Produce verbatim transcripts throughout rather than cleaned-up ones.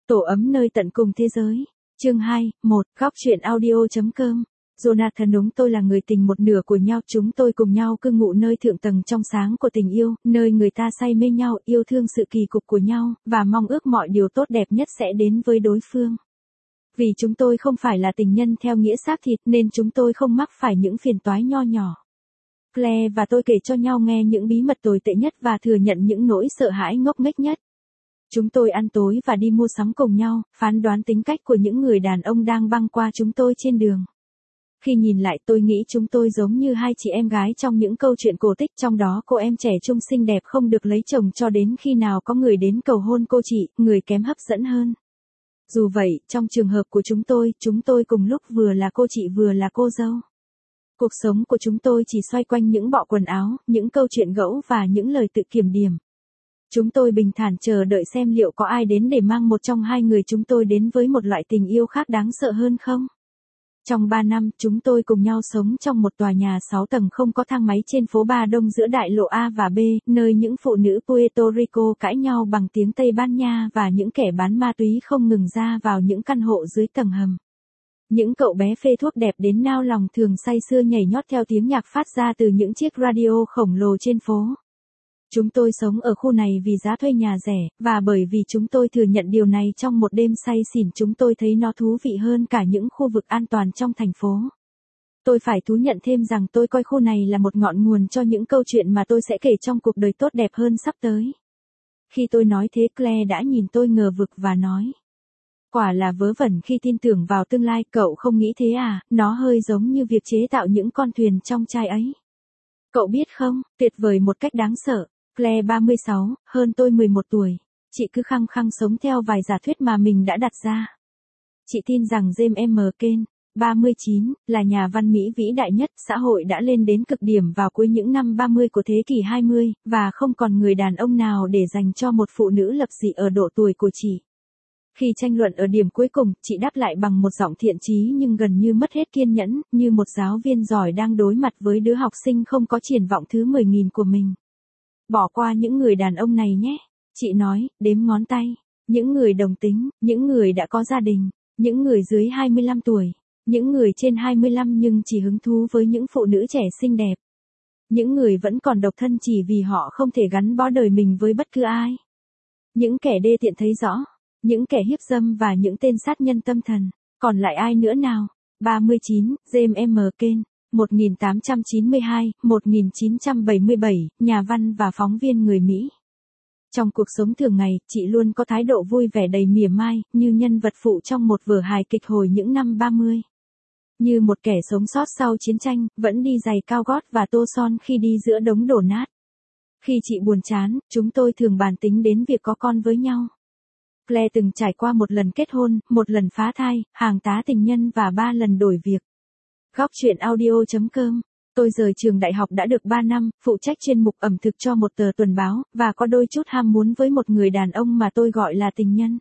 Tổ ấm nơi tận cùng thế giới. Chương hai, một, góc truyện audio.com. Jonathan đúng tôi là người tình một nửa của nhau, chúng tôi cùng nhau cư ngụ nơi thượng tầng trong sáng của tình yêu, nơi người ta say mê nhau, yêu thương sự kỳ cục của nhau, và mong ước mọi điều tốt đẹp nhất sẽ đến với đối phương. Vì chúng tôi không phải là tình nhân theo nghĩa xác thịt nên chúng tôi không mắc phải những phiền toái nho nhỏ. Claire và tôi kể cho nhau nghe những bí mật tồi tệ nhất và thừa nhận những nỗi sợ hãi ngốc nghếch nhất. Chúng tôi ăn tối và đi mua sắm cùng nhau, phán đoán tính cách của những người đàn ông đang băng qua chúng tôi trên đường. Khi nhìn lại tôi nghĩ chúng tôi giống như hai chị em gái trong những câu chuyện cổ tích, trong đó cô em trẻ trung xinh đẹp không được lấy chồng cho đến khi nào có người đến cầu hôn cô chị, người kém hấp dẫn hơn. Dù vậy, trong trường hợp của chúng tôi, chúng tôi cùng lúc vừa là cô chị vừa là cô dâu. Cuộc sống của chúng tôi chỉ xoay quanh những bộ quần áo, những câu chuyện gẫu và những lời tự kiểm điểm. Chúng tôi bình thản chờ đợi xem liệu có ai đến để mang một trong hai người chúng tôi đến với một loại tình yêu khác đáng sợ hơn không. Trong ba năm, chúng tôi cùng nhau sống trong một tòa nhà sáu tầng không có thang máy trên phố Ba Đông giữa đại lộ A và B, nơi những phụ nữ Puerto Rico cãi nhau bằng tiếng Tây Ban Nha và những kẻ bán ma túy không ngừng ra vào những căn hộ dưới tầng hầm. Những cậu bé phê thuốc đẹp đến nao lòng thường say sưa nhảy nhót theo tiếng nhạc phát ra từ những chiếc radio khổng lồ trên phố. Chúng tôi sống ở khu này vì giá thuê nhà rẻ, và bởi vì chúng tôi thừa nhận điều này trong một đêm say xỉn, chúng tôi thấy nó thú vị hơn cả những khu vực an toàn trong thành phố. Tôi phải thú nhận thêm rằng tôi coi khu này là một ngọn nguồn cho những câu chuyện mà tôi sẽ kể trong cuộc đời tốt đẹp hơn sắp tới. Khi tôi nói thế, Claire đã nhìn tôi ngờ vực và nói: quả là vớ vẩn khi tin tưởng vào tương lai, cậu không nghĩ thế à, nó hơi giống như việc chế tạo những con thuyền trong chai ấy. Cậu biết không, tuyệt vời một cách đáng sợ. Claire ba mươi sáu, hơn tôi mười một tuổi. Chị cứ khăng khăng sống theo vài giả thuyết mà mình đã đặt ra. Chị tin rằng James M. Cain, ba mươi chín, là nhà văn Mỹ vĩ đại nhất. Xã hội đã lên đến cực điểm vào cuối những năm ba mươi của thế kỷ hai mươi, và không còn người đàn ông nào để dành cho một phụ nữ lập dị ở độ tuổi của chị. Khi tranh luận ở điểm cuối cùng, chị đáp lại bằng một giọng thiện chí nhưng gần như mất hết kiên nhẫn, như một giáo viên giỏi đang đối mặt với đứa học sinh không có triển vọng thứ mười nghìn của mình. Bỏ qua những người đàn ông này nhé, chị nói, đếm ngón tay. Những người đồng tính, những người đã có gia đình, những người dưới hai mươi lăm tuổi, những người trên hai mươi lăm nhưng chỉ hứng thú với những phụ nữ trẻ xinh đẹp. Những người vẫn còn độc thân chỉ vì họ không thể gắn bó đời mình với bất cứ ai. Những kẻ đê tiện thấy rõ. Những kẻ hiếp dâm và những tên sát nhân tâm thần. Còn lại ai nữa nào? ba mươi chín, James M. Cain, một nghìn tám trăm chín mươi hai đến một nghìn chín trăm bảy mươi bảy, nhà văn và phóng viên người Mỹ. Trong cuộc sống thường ngày, chị luôn có thái độ vui vẻ đầy mỉa mai, như nhân vật phụ trong một vở hài kịch hồi những năm ba mươi. Như một kẻ sống sót sau chiến tranh, vẫn đi giày cao gót và tô son khi đi giữa đống đổ nát. Khi chị buồn chán, chúng tôi thường bàn tính đến việc có con với nhau. Claire từng trải qua một lần kết hôn, một lần phá thai, hàng tá tình nhân và ba lần đổi việc. Góc truyện audio.com. Tôi rời trường đại học đã được ba năm, phụ trách chuyên mục ẩm thực cho một tờ tuần báo, và có đôi chút ham muốn với một người đàn ông mà tôi gọi là tình nhân.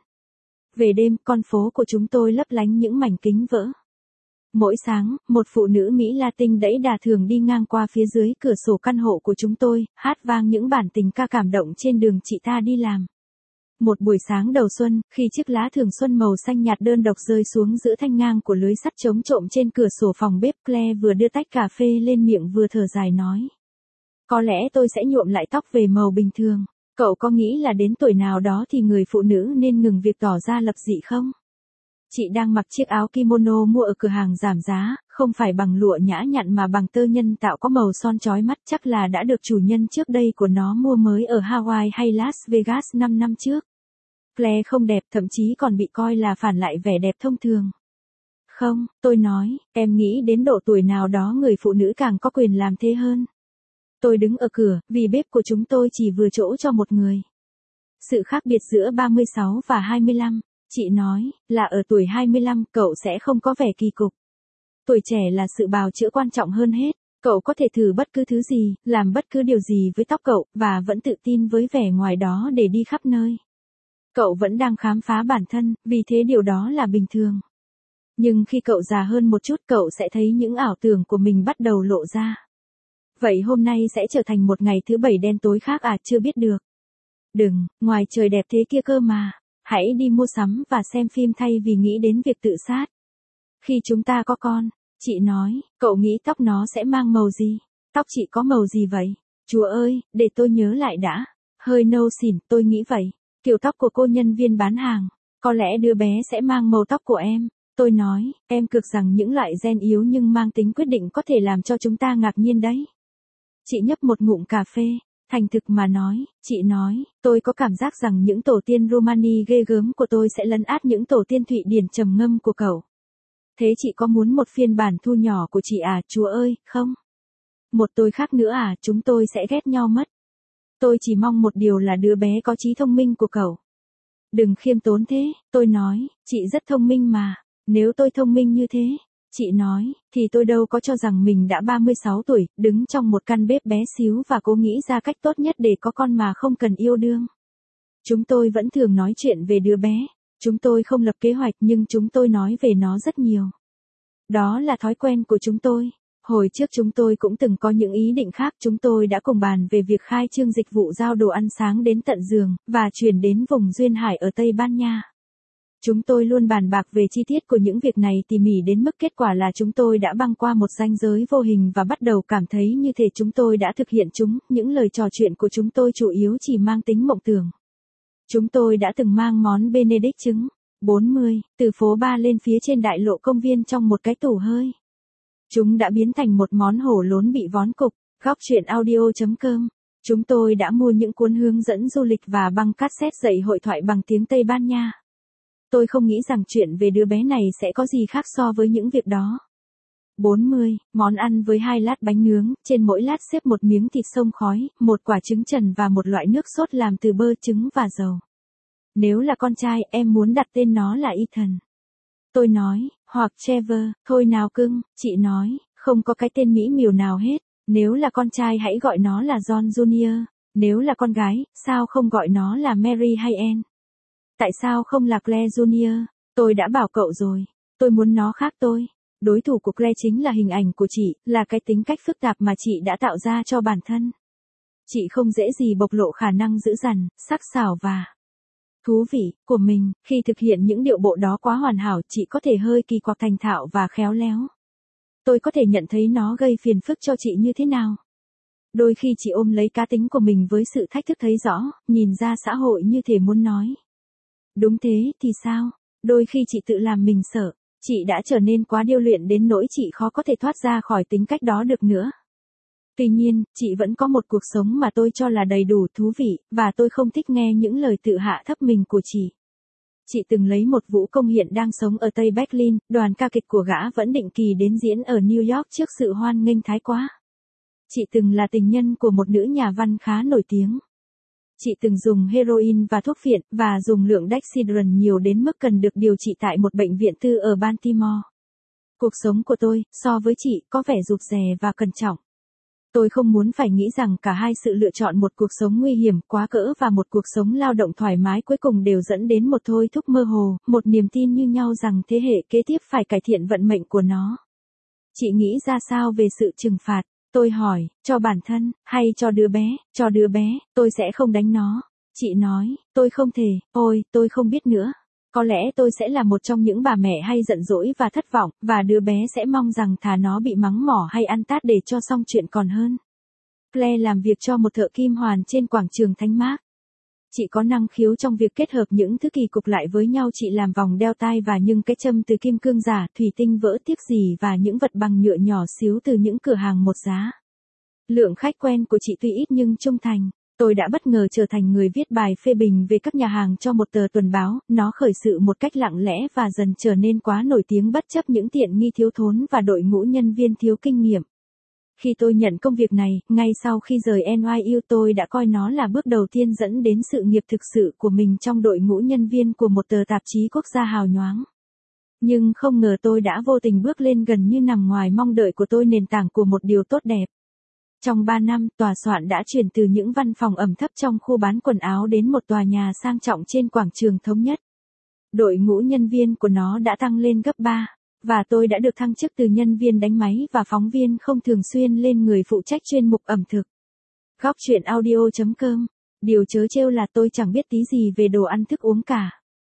Về đêm, con phố của chúng tôi lấp lánh những mảnh kính vỡ. Mỗi sáng, một phụ nữ Mỹ Latin đẫy đà thường đi ngang qua phía dưới cửa sổ căn hộ của chúng tôi, hát vang những bản tình ca cảm động trên đường chị ta đi làm. Một buổi sáng đầu xuân, khi chiếc lá thường xuân màu xanh nhạt đơn độc rơi xuống giữa thanh ngang của lưới sắt chống trộm trên cửa sổ phòng bếp, Claire vừa đưa tách cà phê lên miệng vừa thở dài nói: có lẽ tôi sẽ nhuộm lại tóc về màu bình thường. Cậu có nghĩ là đến tuổi nào đó thì người phụ nữ nên ngừng việc tỏ ra lập dị không? Chị đang mặc chiếc áo kimono mua ở cửa hàng giảm giá, không phải bằng lụa nhã nhặn mà bằng tơ nhân tạo có màu son chói mắt, chắc là đã được chủ nhân trước đây của nó mua mới ở Hawaii hay Las Vegas năm năm trước. Claire không đẹp, thậm chí còn bị coi là phản lại vẻ đẹp thông thường. Không, tôi nói, em nghĩ đến độ tuổi nào đó người phụ nữ càng có quyền làm thế hơn. Tôi đứng ở cửa, vì bếp của chúng tôi chỉ vừa chỗ cho một người. Sự khác biệt giữa ba mươi sáu và hai mươi lăm, chị nói, là ở tuổi hai mươi lăm cậu sẽ không có vẻ kỳ cục. Tuổi trẻ là sự bào chữa quan trọng hơn hết. Cậu có thể thử bất cứ thứ gì, làm bất cứ điều gì với tóc cậu, và vẫn tự tin với vẻ ngoài đó để đi khắp nơi. Cậu vẫn đang khám phá bản thân, vì thế điều đó là bình thường. Nhưng khi cậu già hơn một chút, cậu sẽ thấy những ảo tưởng của mình bắt đầu lộ ra. Vậy hôm nay sẽ trở thành một ngày thứ bảy đen tối khác à, chưa biết được. Đừng, ngoài trời đẹp thế kia cơ mà. Hãy đi mua sắm và xem phim thay vì nghĩ đến việc tự sát. Khi chúng ta có con, chị nói, cậu nghĩ tóc nó sẽ mang màu gì? Tóc chị có màu gì vậy? Chúa ơi, để tôi nhớ lại đã. Hơi nâu xỉn, tôi nghĩ vậy. Kiểu tóc của cô nhân viên bán hàng. Có lẽ đứa bé sẽ mang màu tóc của em. Tôi nói, em cực rằng những loại gen yếu nhưng mang tính quyết định có thể làm cho chúng ta ngạc nhiên đấy. Chị nhấp một ngụm cà phê. Thành thực mà nói, chị nói, tôi có cảm giác rằng những tổ tiên Romani ghê gớm của tôi sẽ lấn át những tổ tiên Thụy Điển trầm ngâm của cậu. Thế chị có muốn một phiên bản thu nhỏ của chị à, Chúa ơi, không? Một tôi khác nữa à, chúng tôi sẽ ghét nhau mất. Tôi chỉ mong một điều là đứa bé có trí thông minh của cậu. Đừng khiêm tốn thế, tôi nói, chị rất thông minh mà. Nếu tôi thông minh như thế, chị nói, thì tôi đâu có cho rằng mình đã ba mươi sáu tuổi, đứng trong một căn bếp bé xíu và cố nghĩ ra cách tốt nhất để có con mà không cần yêu đương. Chúng tôi vẫn thường nói chuyện về đứa bé. Chúng tôi không lập kế hoạch nhưng chúng tôi nói về nó rất nhiều. Đó là thói quen của chúng tôi. Hồi trước chúng tôi cũng từng có những ý định khác. Chúng tôi đã cùng bàn về việc khai trương dịch vụ giao đồ ăn sáng đến tận giường, và chuyển đến vùng duyên hải ở Tây Ban Nha. Chúng tôi luôn bàn bạc về chi tiết của những việc này tỉ mỉ đến mức kết quả là chúng tôi đã băng qua một ranh giới vô hình và bắt đầu cảm thấy như thể chúng tôi đã thực hiện chúng. Những lời trò chuyện của chúng tôi chủ yếu chỉ mang tính mộng tưởng. Chúng tôi đã từng mang món Benedict trứng bốn mươi từ phố ba lên phía trên đại lộ công viên trong một cái tủ hơi. Chúng đã biến thành một món hổ lốn bị vón cục. Góc truyện audio chấm com. Chúng tôi đã mua những cuốn hướng dẫn du lịch và băng cassette dạy hội thoại bằng tiếng Tây Ban Nha. Tôi không nghĩ rằng chuyện về đứa bé này sẽ có gì khác so với những việc đó. bốn mươi, món ăn với hai lát bánh nướng, trên mỗi lát xếp một miếng thịt xông khói, một quả trứng trần và một loại nước sốt làm từ bơ, trứng và dầu. Nếu là con trai, em muốn đặt tên nó là Ethan. Tôi nói, hoặc Trevor, thôi nào cưng, chị nói, không có cái tên mỹ miều nào hết. Nếu là con trai hãy gọi nó là John Junior Nếu là con gái, sao không gọi nó là Mary hay Anne? Tại sao không là Claire Junior? Tôi đã bảo cậu rồi. Tôi muốn nó khác tôi. Đối thủ của Claire chính là hình ảnh của chị, là cái tính cách phức tạp mà chị đã tạo ra cho bản thân. Chị không dễ gì bộc lộ khả năng dữ dằn, sắc sảo và thú vị của mình. Khi thực hiện những điệu bộ đó quá hoàn hảo, chị có thể hơi kỳ quặc, thành thạo và khéo léo. Tôi có thể nhận thấy nó gây phiền phức cho chị như thế nào. Đôi khi chị ôm lấy cá tính của mình với sự thách thức thấy rõ, nhìn ra xã hội như thể muốn nói. Đúng thế thì sao? Đôi khi chị tự làm mình sợ. Chị đã trở nên quá điêu luyện đến nỗi chị khó có thể thoát ra khỏi tính cách đó được nữa. Tuy nhiên, chị vẫn có một cuộc sống mà tôi cho là đầy đủ thú vị, và tôi không thích nghe những lời tự hạ thấp mình của chị. Chị từng lấy một vũ công hiện đang sống ở Tây Berlin, đoàn ca kịch của gã vẫn định kỳ đến diễn ở New York trước sự hoan nghênh thái quá. Chị từng là tình nhân của một nữ nhà văn khá nổi tiếng. Chị từng dùng heroin và thuốc phiện, và dùng lượng Dexedrine nhiều đến mức cần được điều trị tại một bệnh viện tư ở Baltimore. Cuộc sống của tôi, so với chị, có vẻ rụt rè và cẩn trọng. Tôi không muốn phải nghĩ rằng cả hai sự lựa chọn một cuộc sống nguy hiểm, quá cỡ và một cuộc sống lao động thoải mái cuối cùng đều dẫn đến một thôi thúc mơ hồ, một niềm tin như nhau rằng thế hệ kế tiếp phải cải thiện vận mệnh của nó. Chị nghĩ ra sao về sự trừng phạt? Tôi hỏi, cho bản thân, hay cho đứa bé? Cho đứa bé, tôi sẽ không đánh nó. Chị nói, tôi không thể, ôi, tôi không biết nữa. Có lẽ tôi sẽ là một trong những bà mẹ hay giận dỗi và thất vọng, và đứa bé sẽ mong rằng thà nó bị mắng mỏ hay ăn tát để cho xong chuyện còn hơn. Claire làm việc cho một thợ kim hoàn trên quảng trường Thánh Mác. Chị có năng khiếu trong việc kết hợp những thứ kỳ cục lại với nhau. Chị làm vòng đeo tai và những cái châm từ kim cương giả, thủy tinh vỡ tiếc gì và những vật bằng nhựa nhỏ xíu từ những cửa hàng một giá. Lượng khách quen của chị tuy ít nhưng trung thành. Tôi đã bất ngờ trở thành người viết bài phê bình về các nhà hàng cho một tờ tuần báo. Nó khởi sự một cách lặng lẽ và dần trở nên quá nổi tiếng bất chấp những tiện nghi thiếu thốn và đội ngũ nhân viên thiếu kinh nghiệm. Khi tôi nhận công việc này, ngay sau khi rời en y u tôi đã coi nó là bước đầu tiên dẫn đến sự nghiệp thực sự của mình trong đội ngũ nhân viên của một tờ tạp chí quốc gia hào nhoáng. Nhưng không ngờ tôi đã vô tình bước lên gần như nằm ngoài mong đợi của tôi nền tảng của một điều tốt đẹp. Trong ba năm, tòa soạn đã chuyển từ những văn phòng ẩm thấp trong khu bán quần áo đến một tòa nhà sang trọng trên quảng trường Thống Nhất. Đội ngũ nhân viên của nó đã tăng lên gấp ba. Và tôi đã được thăng chức từ nhân viên đánh máy và phóng viên không thường xuyên lên người phụ trách chuyên mục ẩm thực. Góc truyện audio chấm com. Điều trớ trêu là tôi chẳng biết tí gì về đồ ăn thức uống cả.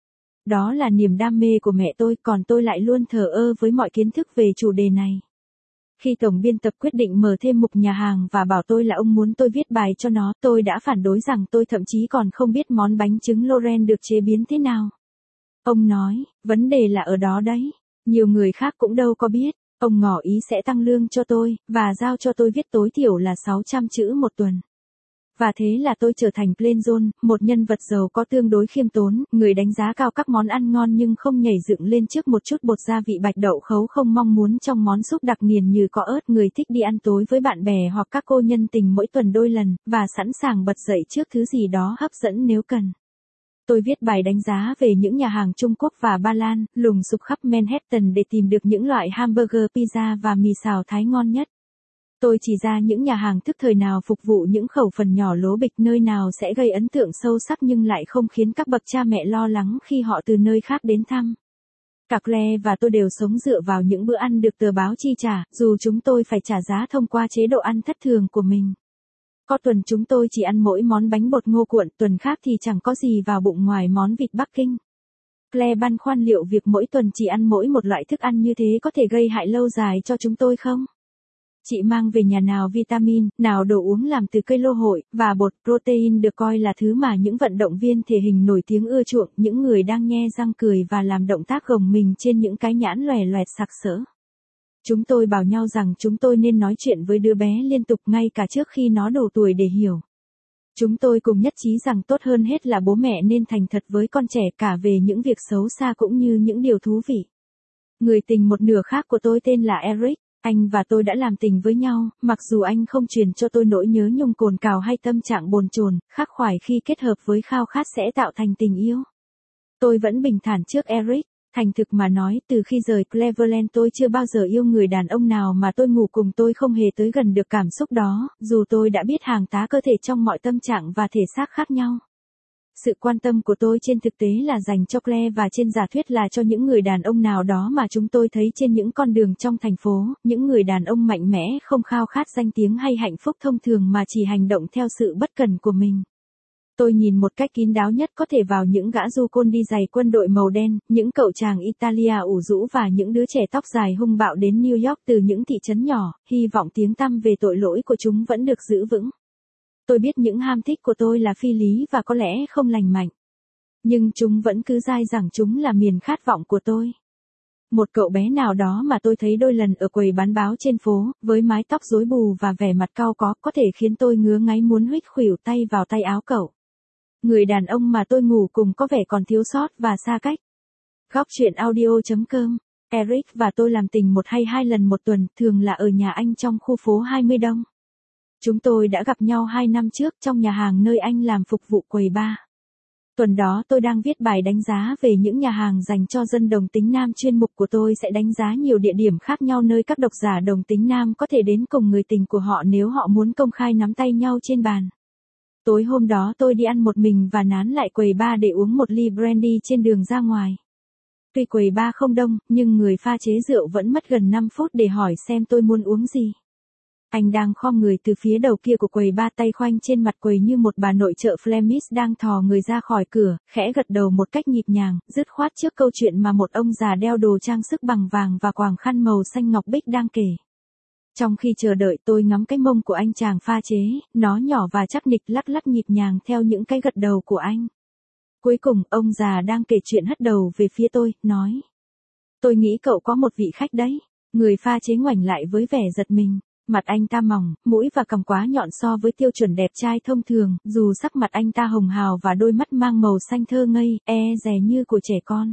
Đó là niềm đam mê của mẹ tôi, còn tôi lại luôn thờ ơ với mọi kiến thức về chủ đề này. Khi tổng biên tập quyết định mở thêm mục nhà hàng và bảo tôi là ông muốn tôi viết bài cho nó, tôi đã phản đối rằng tôi thậm chí còn không biết món bánh trứng Lorraine được chế biến thế nào. Ông nói, vấn đề là ở đó đấy. Nhiều người khác cũng đâu có biết. Ông ngỏ ý sẽ tăng lương cho tôi, và giao cho tôi viết tối thiểu là sáu trăm chữ một tuần. Và thế là tôi trở thành Plain John, một nhân vật giàu có tương đối khiêm tốn, người đánh giá cao các món ăn ngon nhưng không nhảy dựng lên trước một chút bột gia vị bạch đậu khấu không mong muốn trong món súp đặc nghiền như có ớt, người thích đi ăn tối với bạn bè hoặc các cô nhân tình mỗi tuần đôi lần, và sẵn sàng bật dậy trước thứ gì đó hấp dẫn nếu cần. Tôi viết bài đánh giá về những nhà hàng Trung Quốc và Ba Lan, lùng sục khắp Manhattan để tìm được những loại hamburger, pizza và mì xào Thái ngon nhất. Tôi chỉ ra những nhà hàng thức thời nào phục vụ những khẩu phần nhỏ lố bịch, nơi nào sẽ gây ấn tượng sâu sắc nhưng lại không khiến các bậc cha mẹ lo lắng khi họ từ nơi khác đến thăm. Cả Claire và tôi đều sống dựa vào những bữa ăn được tờ báo chi trả, dù chúng tôi phải trả giá thông qua chế độ ăn thất thường của mình. Có tuần chúng tôi chỉ ăn mỗi món bánh bột ngô cuộn, tuần khác thì chẳng có gì vào bụng ngoài món vịt Bắc Kinh. Claire băn khoăn liệu việc mỗi tuần chỉ ăn mỗi một loại thức ăn như thế có thể gây hại lâu dài cho chúng tôi không? Chị mang về nhà nào vitamin, nào đồ uống làm từ cây lô hội, và bột protein được coi là thứ mà những vận động viên thể hình nổi tiếng ưa chuộng, những người đang nhe răng cười và làm động tác gồng mình trên những cái nhãn lòe loẹt sặc sỡ. Chúng tôi bảo nhau rằng chúng tôi nên nói chuyện với đứa bé liên tục ngay cả trước khi nó đủ tuổi để hiểu. Chúng tôi cùng nhất trí rằng tốt hơn hết là bố mẹ nên thành thật với con trẻ cả về những việc xấu xa cũng như những điều thú vị. Người tình một nửa khác của tôi tên là Eric. Anh và tôi đã làm tình với nhau, mặc dù anh không truyền cho tôi nỗi nhớ nhung cồn cào hay tâm trạng bồn chồn, khắc khoải khi kết hợp với khao khát sẽ tạo thành tình yêu. Tôi vẫn bình thản trước Eric. Thành thực mà nói, từ khi rời Cleveland tôi chưa bao giờ yêu người đàn ông nào mà tôi ngủ cùng tôi không hề tới gần được cảm xúc đó, dù tôi đã biết hàng tá cơ thể trong mọi tâm trạng và thể xác khác nhau. Sự quan tâm của tôi trên thực tế là dành cho Claire và trên giả thuyết là cho những người đàn ông nào đó mà chúng tôi thấy trên những con đường trong thành phố, những người đàn ông mạnh mẽ không khao khát danh tiếng hay hạnh phúc thông thường mà chỉ hành động theo sự bất cần của mình. Tôi nhìn một cách kín đáo nhất có thể vào những gã du côn đi giày quân đội màu đen, những cậu chàng Italia ủ rũ và những đứa trẻ tóc dài hung bạo đến New York từ những thị trấn nhỏ, hy vọng tiếng tăm về tội lỗi của chúng vẫn được giữ vững. Tôi biết những ham thích của tôi là phi lý và có lẽ không lành mạnh. Nhưng chúng vẫn cứ dai dẳng chúng là miền khát vọng của tôi. Một cậu bé nào đó mà tôi thấy đôi lần ở quầy bán báo trên phố, với mái tóc rối bù và vẻ mặt cau có, có thể khiến tôi ngứa ngáy muốn huých khuỷu tay vào tay áo cậu. Người đàn ông mà tôi ngủ cùng có vẻ còn thiếu sót và xa cách. Góc truyện audio chấm com. Eric và tôi làm tình một hay hai lần một tuần, thường là ở nhà anh trong khu phố hai mươi Đông. Chúng tôi đã gặp nhau hai năm trước trong nhà hàng nơi anh làm phục vụ quầy bar. Tuần đó tôi đang viết bài đánh giá về những nhà hàng dành cho dân đồng tính nam, chuyên mục của tôi sẽ đánh giá nhiều địa điểm khác nhau nơi các độc giả đồng tính nam có thể đến cùng người tình của họ nếu họ muốn công khai nắm tay nhau trên bàn. Tối hôm đó tôi đi ăn một mình và nán lại quầy bar để uống một ly brandy trên đường ra ngoài. Tuy quầy bar không đông, nhưng người pha chế rượu vẫn mất gần năm phút để hỏi xem tôi muốn uống gì. Anh đang khom người từ phía đầu kia của quầy bar, tay khoanh trên mặt quầy như một bà nội chợ Flemish đang thò người ra khỏi cửa, khẽ gật đầu một cách nhịp nhàng, dứt khoát trước câu chuyện mà một ông già đeo đồ trang sức bằng vàng và quàng khăn màu xanh ngọc bích đang kể. Trong khi chờ đợi tôi ngắm cái mông của anh chàng pha chế, nó nhỏ và chắc nịch lắc lắc nhịp nhàng theo những cái gật đầu của anh. Cuối cùng, ông già đang kể chuyện hất đầu về phía tôi, nói. Tôi nghĩ cậu có một vị khách đấy. Người pha chế ngoảnh lại với vẻ giật mình. Mặt anh ta mỏng, mũi và cằm quá nhọn so với tiêu chuẩn đẹp trai thông thường, dù sắc mặt anh ta hồng hào và đôi mắt mang màu xanh thơ ngây, e dè như của trẻ con.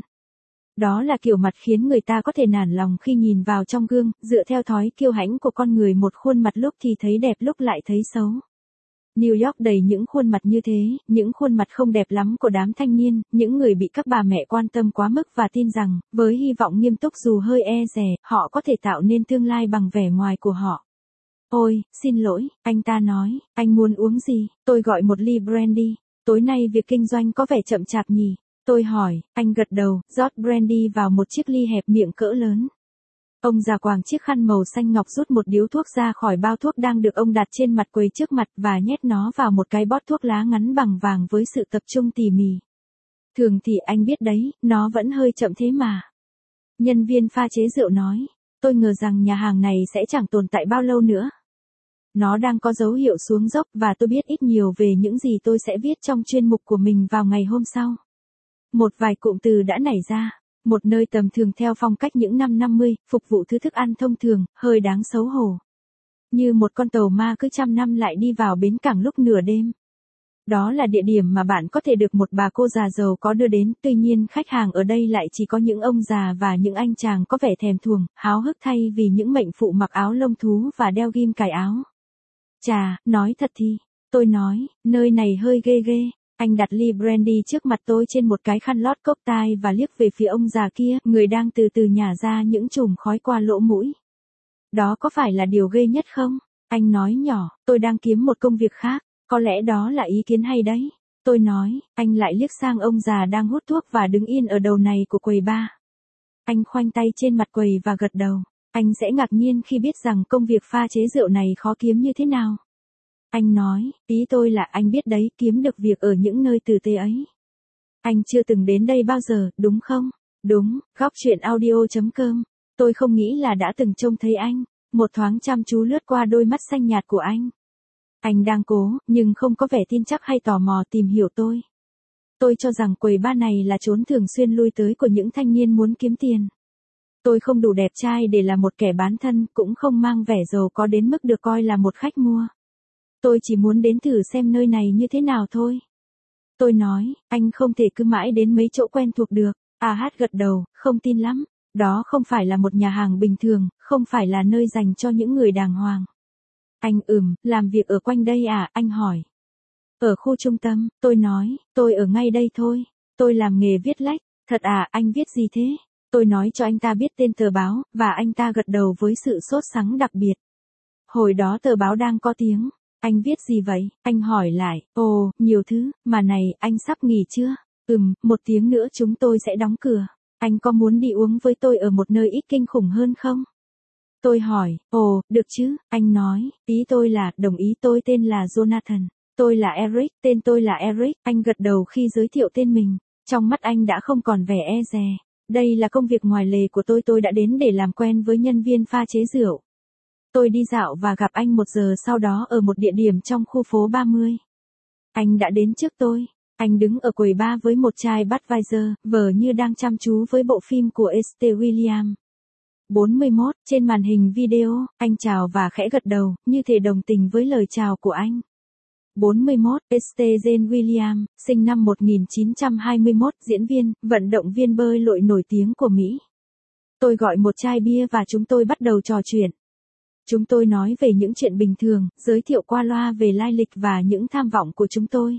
Đó là kiểu mặt khiến người ta có thể nản lòng khi nhìn vào trong gương, dựa theo thói kiêu hãnh của con người, một khuôn mặt lúc thì thấy đẹp lúc lại thấy xấu. New York đầy những khuôn mặt như thế, những khuôn mặt không đẹp lắm của đám thanh niên, những người bị các bà mẹ quan tâm quá mức và tin rằng, với hy vọng nghiêm túc dù hơi e dè, họ có thể tạo nên tương lai bằng vẻ ngoài của họ. Ôi, xin lỗi, anh ta nói, anh muốn uống gì? Tôi gọi một ly brandy. Tối nay việc kinh doanh có vẻ chậm chạp nhỉ? Tôi hỏi, anh gật đầu, rót brandy vào một chiếc ly hẹp miệng cỡ lớn. Ông già quàng chiếc khăn màu xanh ngọc rút một điếu thuốc ra khỏi bao thuốc đang được ông đặt trên mặt quầy trước mặt và nhét nó vào một cái bót thuốc lá ngắn bằng vàng với sự tập trung tỉ mỉ. Thường thì anh biết đấy, nó vẫn hơi chậm thế mà. Nhân viên pha chế rượu nói, tôi ngờ rằng nhà hàng này sẽ chẳng tồn tại bao lâu nữa. Nó đang có dấu hiệu xuống dốc và tôi biết ít nhiều về những gì tôi sẽ viết trong chuyên mục của mình vào ngày hôm sau. Một vài cụm từ đã nảy ra. Một nơi tầm thường theo phong cách những năm năm mươi, phục vụ thứ thức ăn thông thường, hơi đáng xấu hổ. Như một con tàu ma cứ trăm năm lại đi vào bến cảng lúc nửa đêm. Đó là địa điểm mà bạn có thể được một bà cô già giàu có đưa đến, tuy nhiên khách hàng ở đây lại chỉ có những ông già và những anh chàng có vẻ thèm thuồng, háo hức thay vì những mệnh phụ mặc áo lông thú và đeo ghim cài áo. Chà, nói thật thì, tôi nói, nơi này hơi ghê ghê. Anh đặt ly brandy trước mặt tôi trên một cái khăn lót cốc tai và liếc về phía ông già kia, người đang từ từ nhả ra những chùm khói qua lỗ mũi. Đó có phải là điều ghê nhất không? Anh nói nhỏ, tôi đang kiếm một công việc khác, có lẽ đó là ý kiến hay đấy. Tôi nói, anh lại liếc sang ông già đang hút thuốc và đứng yên ở đầu này của quầy bar. Anh khoanh tay trên mặt quầy và gật đầu. Anh sẽ ngạc nhiên khi biết rằng công việc pha chế rượu này khó kiếm như thế nào. Anh nói, ý tôi là anh biết đấy, kiếm được việc ở những nơi tử tế ấy. Anh chưa từng đến đây bao giờ, đúng không? Đúng, góc chuyện audio chấm com. Tôi không nghĩ là đã từng trông thấy anh. Một thoáng chăm chú lướt qua đôi mắt xanh nhạt của anh. Anh đang cố, nhưng không có vẻ tin chắc hay tò mò tìm hiểu tôi. Tôi cho rằng quầy bar này là chốn thường xuyên lui tới của những thanh niên muốn kiếm tiền. Tôi không đủ đẹp trai để là một kẻ bán thân, cũng không mang vẻ giàu có đến mức được coi là một khách mua. Tôi chỉ muốn đến thử xem nơi này như thế nào thôi. Tôi nói, anh không thể cứ mãi đến mấy chỗ quen thuộc được. A Hát gật đầu, không tin lắm. Đó không phải là một nhà hàng bình thường, không phải là nơi dành cho những người đàng hoàng. Anh ừm, làm việc ở quanh đây à, anh hỏi. Ở khu trung tâm, tôi nói, tôi ở ngay đây thôi. Tôi làm nghề viết lách. Thật à, anh viết gì thế? Tôi nói cho anh ta biết tên tờ báo, và anh ta gật đầu với sự sốt sắng đặc biệt. Hồi đó tờ báo đang có tiếng. Anh viết gì vậy? Anh hỏi lại. Ồ, nhiều thứ, mà này, anh sắp nghỉ chưa? Ừm, một tiếng nữa chúng tôi sẽ đóng cửa. Anh có muốn đi uống với tôi ở một nơi ít kinh khủng hơn không? Tôi hỏi, ồ, được chứ, anh nói, ý tôi là, đồng ý tôi tên là Jonathan. Tôi là Eric, tên tôi là Eric, anh gật đầu khi giới thiệu tên mình. Trong mắt anh đã không còn vẻ e dè. Đây là công việc ngoài lề của tôi, tôi đã đến để làm quen với nhân viên pha chế rượu. Tôi đi dạo và gặp anh một giờ sau đó ở một địa điểm trong khu phố ba mươi. Anh đã đến trước tôi. Anh đứng ở quầy bar với một chai Budweiser, vờ như đang chăm chú với bộ phim của Esther Williams. bốn mươi mốt, trên màn hình video, anh chào và khẽ gật đầu, như thể đồng tình với lời chào của anh. bốn mươi mốt, Esther Jane Williams, sinh năm một nghìn chín trăm hai mươi mốt, diễn viên, vận động viên bơi lội nổi tiếng của Mỹ. Tôi gọi một chai bia và chúng tôi bắt đầu trò chuyện. Chúng tôi nói về những chuyện bình thường, giới thiệu qua loa về lai lịch và những tham vọng của chúng tôi.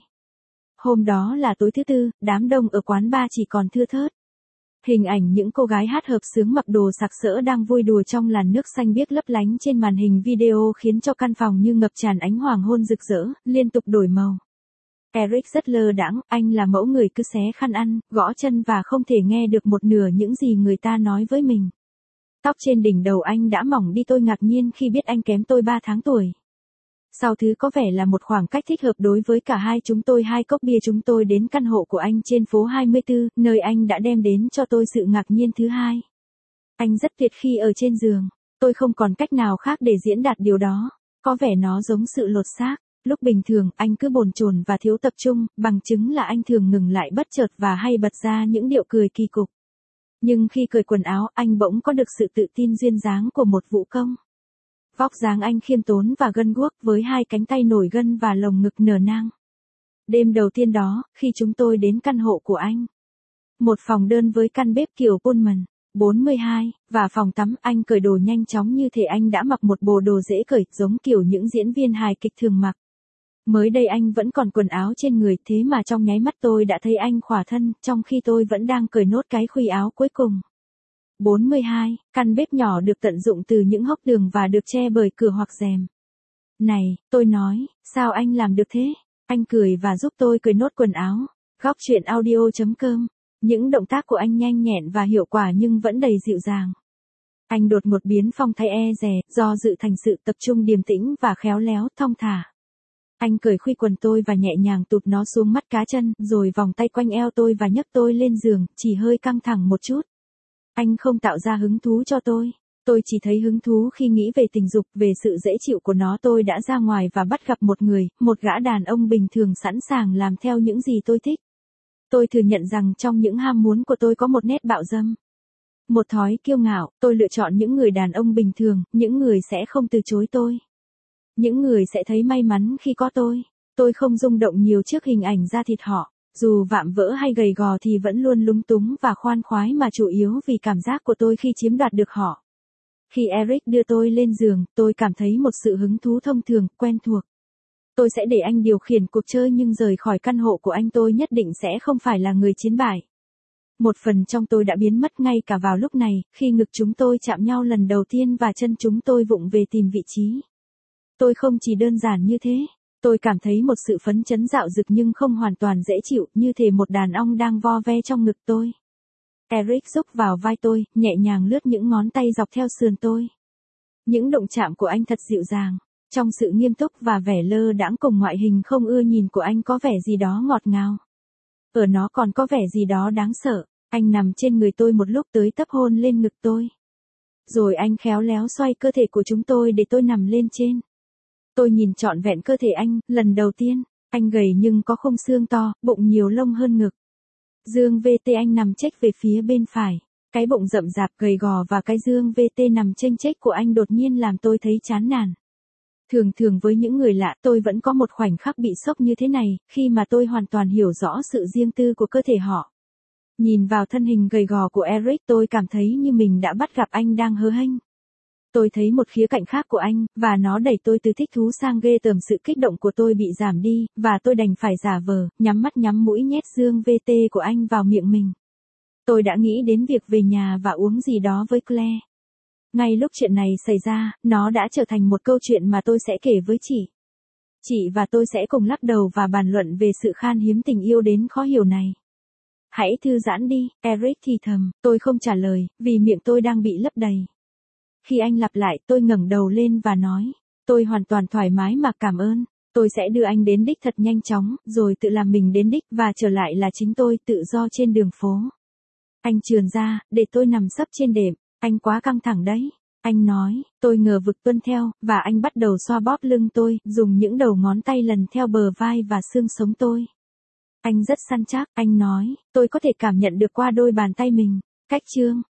Hôm đó là tối thứ tư, đám đông ở quán bar chỉ còn thưa thớt. Hình ảnh những cô gái hát hợp xướng mặc đồ sặc sỡ đang vui đùa trong làn nước xanh biếc lấp lánh trên màn hình video khiến cho căn phòng như ngập tràn ánh hoàng hôn rực rỡ, liên tục đổi màu. Eric rất lơ đãng, anh là mẫu người cứ xé khăn ăn, gõ chân và không thể nghe được một nửa những gì người ta nói với mình. Tóc trên đỉnh đầu anh đã mỏng đi, tôi ngạc nhiên khi biết anh kém tôi ba tháng tuổi. Sau thứ có vẻ là một khoảng cách thích hợp đối với cả hai chúng tôi hai cốc bia chúng tôi đến căn hộ của anh trên phố hai mươi tư, nơi anh đã đem đến cho tôi sự ngạc nhiên thứ hai. Anh rất tuyệt khi ở trên giường. Tôi không còn cách nào khác để diễn đạt điều đó. Có vẻ nó giống sự lột xác. Lúc bình thường, anh cứ bồn chồn và thiếu tập trung, bằng chứng là anh thường ngừng lại bất chợt và hay bật ra những điệu cười kỳ cục. Nhưng khi cởi quần áo, anh bỗng có được sự tự tin duyên dáng của một vũ công. Vóc dáng anh khiêm tốn và gân guốc với hai cánh tay nổi gân và lồng ngực nở nang. Đêm đầu tiên đó, khi chúng tôi đến căn hộ của anh. Một phòng đơn với căn bếp kiểu Pullman, bốn mươi hai, và phòng tắm, anh cởi đồ nhanh chóng như thể anh đã mặc một bộ đồ dễ cởi, giống kiểu những diễn viên hài kịch thường mặc. Mới đây anh vẫn còn quần áo trên người, thế mà trong nháy mắt tôi đã thấy anh khỏa thân, trong khi tôi vẫn đang cởi nốt cái khuy áo cuối cùng. bốn mươi hai, căn bếp nhỏ được tận dụng từ những hốc tường và được che bởi cửa hoặc rèm. Này, tôi nói, sao anh làm được thế? Anh cười và giúp tôi cởi nốt quần áo. Góc chuyện audio chấm com. Những động tác của anh nhanh nhẹn và hiệu quả nhưng vẫn đầy dịu dàng. Anh đột ngột biến phong thái e dè, do dự thành sự tập trung điềm tĩnh và khéo léo, thong thả. Anh cởi khuy quần tôi và nhẹ nhàng tụt nó xuống mắt cá chân, rồi vòng tay quanh eo tôi và nhấc tôi lên giường, chỉ hơi căng thẳng một chút. Anh không tạo ra hứng thú cho tôi. Tôi chỉ thấy hứng thú khi nghĩ về tình dục, về sự dễ chịu của nó. Tôi đã ra ngoài và bắt gặp một người, một gã đàn ông bình thường sẵn sàng làm theo những gì tôi thích. Tôi thừa nhận rằng trong những ham muốn của tôi có một nét bạo dâm. Một thói kiêu ngạo. Tôi lựa chọn những người đàn ông bình thường, những người sẽ không từ chối tôi. Những người sẽ thấy may mắn khi có tôi. Tôi không rung động nhiều trước hình ảnh da thịt họ. Dù vạm vỡ hay gầy gò thì vẫn luôn lúng túng và khoan khoái, mà chủ yếu vì cảm giác của tôi khi chiếm đoạt được họ. Khi Eric đưa tôi lên giường, tôi cảm thấy một sự hứng thú thông thường, quen thuộc. Tôi sẽ để anh điều khiển cuộc chơi, nhưng rời khỏi căn hộ của anh tôi nhất định sẽ không phải là người chiến bại. Một phần trong tôi đã biến mất ngay cả vào lúc này, khi ngực chúng tôi chạm nhau lần đầu tiên và chân chúng tôi vụng về tìm vị trí. Tôi không chỉ đơn giản như thế. Tôi cảm thấy một sự phấn chấn dạo dực nhưng không hoàn toàn dễ chịu, như thể một đàn ong đang vo ve trong ngực tôi. Eric rúc vào vai tôi, nhẹ nhàng lướt những ngón tay dọc theo sườn tôi. Những động chạm của anh thật dịu dàng. Trong sự nghiêm túc và vẻ lơ đãng cùng ngoại hình không ưa nhìn của anh có vẻ gì đó ngọt ngào. Ở nó còn có vẻ gì đó đáng sợ. Anh nằm trên người tôi một lúc tới tấp hôn lên ngực tôi. Rồi anh khéo léo xoay cơ thể của chúng tôi để tôi nằm lên trên. Tôi nhìn trọn vẹn cơ thể anh, lần đầu tiên. Anh gầy nhưng có khung xương to, bụng nhiều lông hơn ngực. Dương vê tê anh nằm chếch về phía bên phải. Cái bụng rậm rạp gầy gò và cái dương vê tê nằm chênh chếch của anh đột nhiên làm tôi thấy chán nản. Thường thường với những người lạ, tôi vẫn có một khoảnh khắc bị sốc như thế này, khi mà tôi hoàn toàn hiểu rõ sự riêng tư của cơ thể họ. Nhìn vào thân hình gầy gò của Eric, tôi cảm thấy như mình đã bắt gặp anh đang hớ hênh. Tôi thấy một khía cạnh khác của anh, và nó đẩy tôi từ thích thú sang ghê tởm. Sự kích động của tôi bị giảm đi, và tôi đành phải giả vờ, nhắm mắt nhắm mũi nhét dương vê tê của anh vào miệng mình. Tôi đã nghĩ đến việc về nhà và uống gì đó với Claire. Ngay lúc chuyện này xảy ra, nó đã trở thành một câu chuyện mà tôi sẽ kể với chị. Chị và tôi sẽ cùng lắc đầu và bàn luận về sự khan hiếm tình yêu đến khó hiểu này. Hãy thư giãn đi, Eric thì thầm. Tôi không trả lời, vì miệng tôi đang bị lấp đầy. Khi anh lặp lại, tôi ngẩng đầu lên và nói. Tôi hoàn toàn thoải mái mà cảm ơn. Tôi sẽ đưa anh đến đích thật nhanh chóng, rồi tự làm mình đến đích, và trở lại là chính tôi, tự do trên đường phố. Anh trườn ra, để tôi nằm sấp trên đệm. Anh quá căng thẳng đấy. Anh nói. Tôi ngờ vực tuân theo, và anh bắt đầu xoa bóp lưng tôi, dùng những đầu ngón tay lần theo bờ vai và xương sống tôi. Anh rất săn chắc, anh nói. Tôi có thể cảm nhận được qua đôi bàn tay mình. Cách chương.